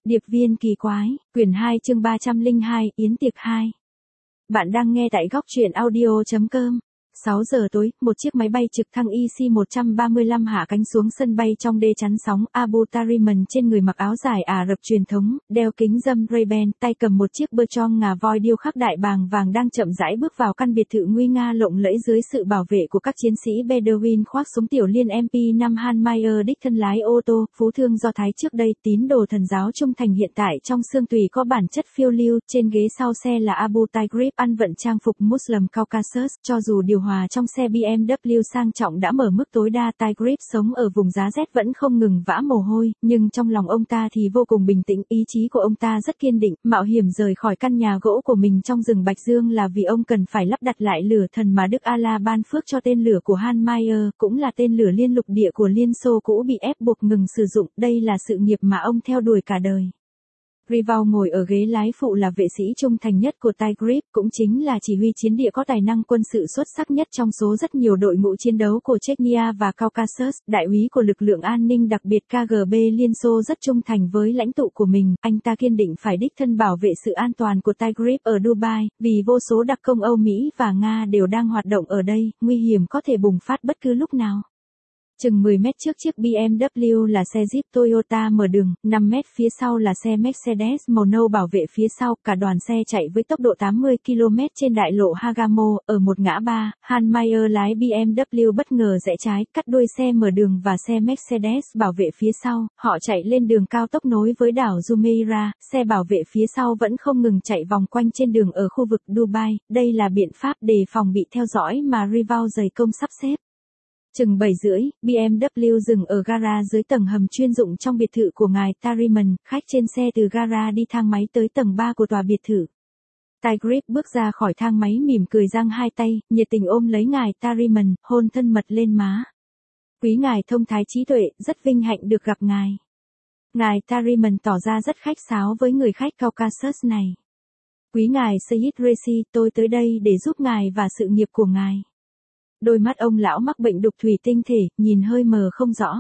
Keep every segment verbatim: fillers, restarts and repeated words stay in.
Điệp viên kỳ quái, quyển hai chương ba trăm lẻ hai, Yến tiệc hai. Bạn đang nghe tại góc truyện audio chấm com. sáu giờ tối, một chiếc máy bay trực thăng E C một ba lăm hạ cánh xuống sân bay trong đê chắn sóng Abu Tariman, trên người mặc áo dài Ả Rập truyền thống, đeo kính râm Ray-Ban, tay cầm một chiếc bơ trong ngà voi điêu khắc đại bàng vàng, đang chậm rãi bước vào căn biệt thự nguy nga lộng lẫy dưới sự bảo vệ của các chiến sĩ Bedouin khoác súng tiểu liên M P năm Hanmeyer đích thân lái ô tô, phú thương Do Thái trước đây, tín đồ thần giáo trung thành hiện tại trong xương tùy có bản chất phiêu lưu. Trên ghế sau xe là Abu Tagrib ăn vận trang phục Muslim Caucasus, cho dù điều hòa trong xe B M W sang trọng đã mở mức tối đa. Tagrib sống ở vùng giá rét vẫn không ngừng vã mồ hôi, nhưng trong lòng ông ta thì vô cùng bình tĩnh, ý chí của ông ta rất kiên định, mạo hiểm rời khỏi căn nhà gỗ của mình trong rừng Bạch Dương là vì ông cần phải lắp đặt lại lửa thần mà Đức Allah ban phước cho tên lửa của Hanmeyer, cũng là tên lửa liên lục địa của Liên Xô cũ bị ép buộc ngừng sử dụng. Đây là sự nghiệp mà ông theo đuổi cả đời. Rival ngồi ở ghế lái phụ là vệ sĩ trung thành nhất của Tagrib, cũng chính là chỉ huy chiến địa có tài năng quân sự xuất sắc nhất trong số rất nhiều đội ngũ chiến đấu của Chechnya và Caucasus, đại úy của lực lượng an ninh đặc biệt K G B Liên Xô, rất trung thành với lãnh tụ của mình. Anh ta kiên định phải đích thân bảo vệ sự an toàn của Tagrib ở Dubai, vì vô số đặc công Âu Mỹ và Nga đều đang hoạt động ở đây, nguy hiểm có thể bùng phát bất cứ lúc nào. Chừng mười mét trước chiếc B M W là xe Jeep Toyota mở đường, năm mét phía sau là xe Mercedes màu nâu bảo vệ phía sau. Cả đoàn xe chạy với tốc độ tám mươi ki lô mét trên đại lộ Hagamo. Ở một ngã ba, Hanmeyer lái B M W bất ngờ rẽ trái, cắt đuôi xe mở đường và xe Mercedes bảo vệ phía sau. Họ chạy lên đường cao tốc nối với đảo Jumeirah, xe bảo vệ phía sau vẫn không ngừng chạy vòng quanh trên đường ở khu vực Dubai. Đây là biện pháp đề phòng bị theo dõi mà Rival dày công sắp xếp. Chừng bảy rưỡi, B M W dừng ở gara dưới tầng hầm chuyên dụng trong biệt thự của ngài Tariman, khách trên xe từ gara đi thang máy tới tầng ba của tòa biệt thự. Tagrib bước ra khỏi thang máy mỉm cười giang hai tay, nhiệt tình ôm lấy ngài Tariman, hôn thân mật lên má. Quý ngài thông thái trí tuệ, rất vinh hạnh được gặp ngài. Ngài Tariman tỏ ra rất khách sáo với người khách Caucasus này. Quý ngài Sayyid Rezi, tôi tới đây để giúp ngài và sự nghiệp của ngài. Đôi mắt ông lão mắc bệnh đục thủy tinh thể, nhìn hơi mờ không rõ.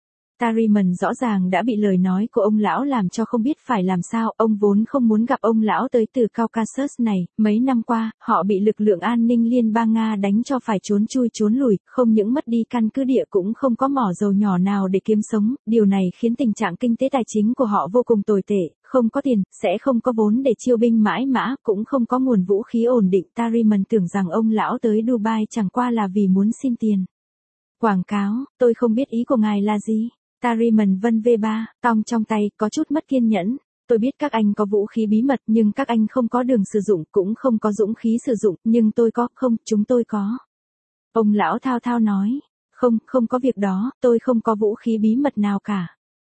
Tariman rõ ràng đã bị lời nói của ông lão làm cho không biết phải làm sao. Ông vốn không muốn gặp ông lão tới từ Caucasus này. Mấy năm qua, họ bị lực lượng an ninh liên bang Nga đánh cho phải trốn chui trốn lùi, không những mất đi căn cứ địa cũng không có mỏ dầu nhỏ nào để kiếm sống. Điều này khiến tình trạng kinh tế tài chính của họ vô cùng tồi tệ. Không có tiền, sẽ không có vốn để chiêu binh mãi mã, cũng không có nguồn vũ khí ổn định. Tariman tưởng rằng ông lão tới Dubai chẳng qua là vì muốn xin tiền quảng cáo. Tôi không biết ý của ngài là gì. Tariman vân vê ba, tong trong tay, có chút mất kiên nhẫn. Tôi biết các anh có vũ khí bí mật, nhưng các anh không có đường sử dụng, cũng không có dũng khí sử dụng, nhưng tôi có, không, chúng tôi có. Ông lão thao thao nói, không, không có việc đó, tôi không có vũ khí bí mật nào cả.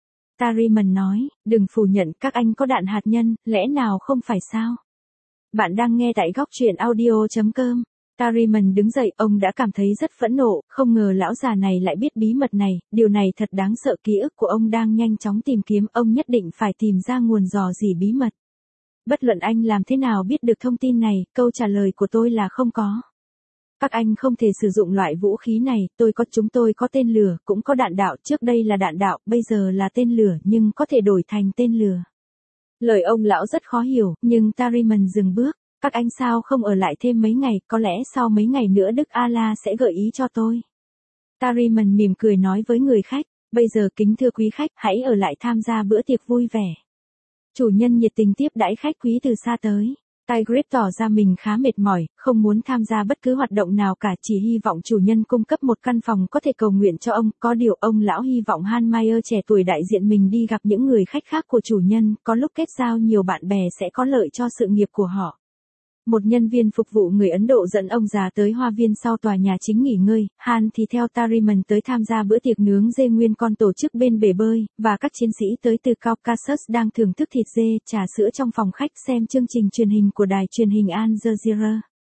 Tariman nói, đừng phủ nhận, các anh có đạn hạt nhân, lẽ nào không phải sao? Bạn đang nghe tại góc truyện audio chấm com. Tariman đứng dậy, ông đã cảm thấy rất phẫn nộ, không ngờ lão già này lại biết bí mật này, điều này thật đáng sợ. Ký ức của ông đang nhanh chóng tìm kiếm, ông nhất định phải tìm ra nguồn rò rỉ bí mật. Bất luận anh làm thế nào biết được thông tin này, câu trả lời của tôi là không có. Các anh không thể sử dụng loại vũ khí này, tôi có, chúng tôi có tên lửa, cũng có đạn đạo, trước đây là đạn đạo, bây giờ là tên lửa, nhưng có thể đổi thành tên lửa. Lời ông lão rất khó hiểu, nhưng Tariman dừng bước. Các anh sao không ở lại thêm mấy ngày, có lẽ sau mấy ngày nữa Đức Allah sẽ gợi ý cho tôi. Tariman mỉm cười nói với người khách, bây giờ kính thưa quý khách, hãy ở lại tham gia bữa tiệc vui vẻ. Chủ nhân nhiệt tình tiếp đãi khách quý từ xa tới. Tagrib tỏ ra mình khá mệt mỏi, không muốn tham gia bất cứ hoạt động nào cả, chỉ hy vọng chủ nhân cung cấp một căn phòng có thể cầu nguyện cho ông. Có điều ông lão hy vọng Hanmeyer trẻ tuổi đại diện mình đi gặp những người khách khác của chủ nhân, có lúc kết giao nhiều bạn bè sẽ có lợi cho sự nghiệp của họ. Một nhân viên phục vụ người Ấn Độ dẫn ông già tới hoa viên sau tòa nhà chính nghỉ ngơi, Han thì theo Tariman tới tham gia bữa tiệc nướng dê nguyên con tổ chức bên bể bơi, và các chiến sĩ tới từ Caucasus đang thưởng thức thịt dê, trà sữa trong phòng khách, xem chương trình truyền hình của đài truyền hình Al Jazeera.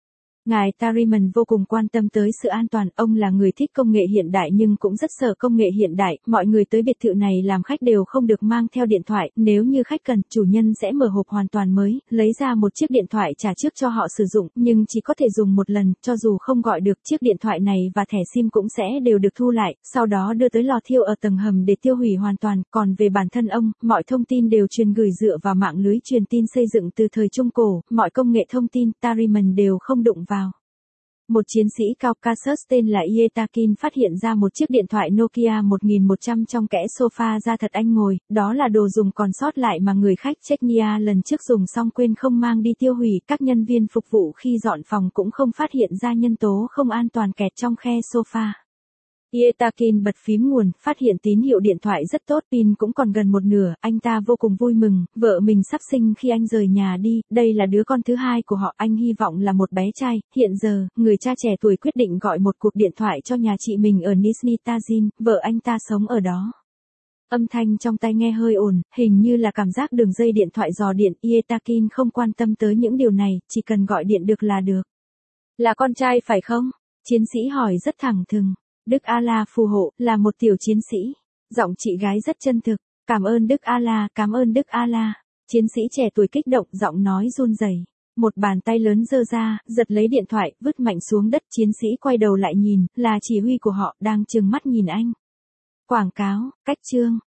Ngài Tariman vô cùng quan tâm tới sự an toàn, ông là người thích công nghệ hiện đại nhưng cũng rất sợ công nghệ hiện đại, mọi người tới biệt thự này làm khách đều không được mang theo điện thoại, nếu như khách cần, chủ nhân sẽ mở hộp hoàn toàn mới, lấy ra một chiếc điện thoại trả trước cho họ sử dụng, nhưng chỉ có thể dùng một lần, cho dù không gọi được, chiếc điện thoại này và thẻ sim cũng sẽ đều được thu lại, sau đó đưa tới lò thiêu ở tầng hầm để tiêu hủy hoàn toàn, còn về bản thân ông, mọi thông tin đều truyền gửi dựa vào mạng lưới truyền tin xây dựng từ thời Trung Cổ, mọi công nghệ thông tin, Tariman đều không đụng vào. Một chiến sĩ Caucasus tên là Ietakin phát hiện ra một chiếc điện thoại Nokia một nghìn một trăm trong kẽ sofa ra thật anh ngồi, đó là đồ dùng còn sót lại mà người khách Chechnya lần trước dùng xong quên không mang đi tiêu hủy, các nhân viên phục vụ khi dọn phòng cũng không phát hiện ra nhân tố không an toàn kẹt trong khe sofa. Ietakin bật phím nguồn, phát hiện tín hiệu điện thoại rất tốt, pin cũng còn gần một nửa, anh ta vô cùng vui mừng, vợ mình sắp sinh khi anh rời nhà đi, đây là đứa con thứ hai của họ, anh hy vọng là một bé trai, hiện giờ, người cha trẻ tuổi quyết định gọi một cuộc điện thoại cho nhà chị mình ở Nizhny Tagil, vợ anh ta sống ở đó. Âm thanh trong tai nghe hơi ồn, hình như là cảm giác đường dây điện thoại dò điện, Ietakin không quan tâm tới những điều này, chỉ cần gọi điện được là được. Là con trai phải không? Chiến sĩ hỏi rất thẳng thừng. Đức Allah phù hộ, là một tiểu chiến sĩ. Giọng chị gái rất chân thực. Cảm ơn Đức Allah, cảm ơn Đức Allah. Chiến sĩ trẻ tuổi kích động, giọng nói run rẩy. Một bàn tay lớn giơ ra, giật lấy điện thoại, vứt mạnh xuống đất. Chiến sĩ quay đầu lại nhìn, là chỉ huy của họ, đang trừng mắt nhìn anh. Quảng cáo, cách chương.